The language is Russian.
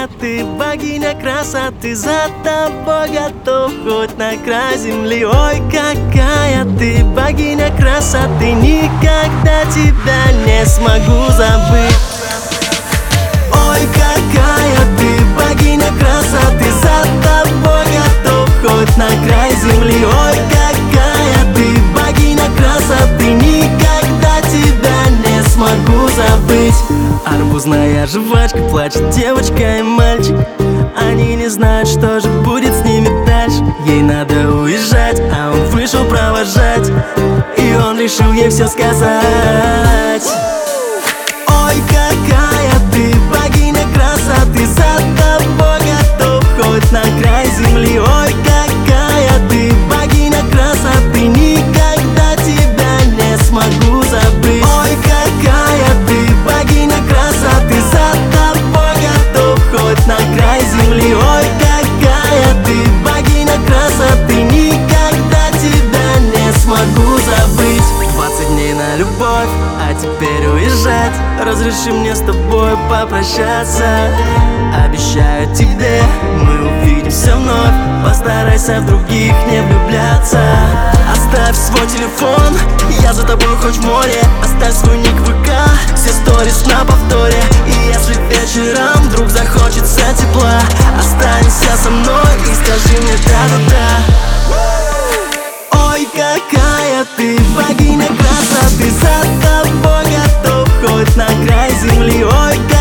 какая ты богиня красоты, за тобой готов хоть на край земли. Ой, какая ты богиня красоты, никогда тебя не смогу забыть. Ой, какая ты богиня красоты, за тобой готов хоть на край земли. Ой, какая ты богиня красоты, никогда тебя не смогу забыть. Арбузная жвачка, плачет девочка и мальчик. Они не знают, что же будет с ними дальше. Ей надо уезжать, а он вышел провожать, и он решил ей все сказать. Ой, какая ты богиня красоты, за тобой готов хоть на край земли. Ой, какая ты богиня красоты, никогда тебя не смогу забыть. Ой, какая ты богиня красоты, за тобой готов хоть на край земли. Ой, какая ты богиня красоты, никогда тебя не смогу забыть. 20 дней на любовь, а теперь уезжать. Разреши мне с тобой попрощаться. Обещаю тебе, мы увидимся вновь. Постарайся в других не влюбляться. Оставь свой телефон, я за тобой хоть в море. Оставь свой ник в ВК, все сторис на повторе. И если вечером вдруг захочется тепла, останься со мной и скажи мне да-да-да. Ой, какая ты богиня красоты, за тобой готов хоть на край земли. Ой,